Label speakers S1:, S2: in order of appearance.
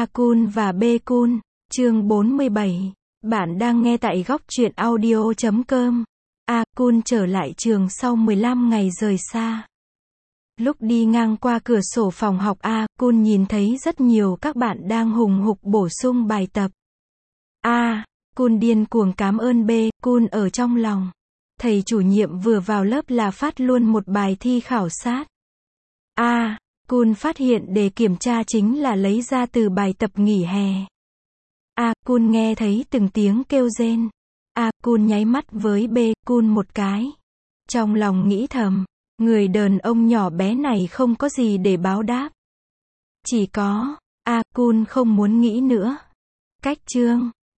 S1: A Kun và B Kun, chương 47. Bạn đang nghe tại góc truyện audio.com. A Kun trở lại trường sau 15 ngày rời xa. Lúc đi ngang qua cửa sổ phòng học A Kun nhìn thấy rất nhiều các bạn đang hùng hục bổ sung bài tập. A Kun điên cuồng cảm ơn B Kun ở trong lòng. Thầy chủ nhiệm vừa vào lớp là phát luôn một bài thi khảo sát. A Kun phát hiện đề kiểm tra chính là lấy ra từ bài tập nghỉ hè. A Kun nghe thấy từng tiếng kêu rên. A Kun nháy mắt với B Kun một cái. Trong lòng nghĩ thầm, người đàn ông nhỏ bé này không có gì để báo đáp. Chỉ có, A Kun không muốn nghĩ nữa. Cách chương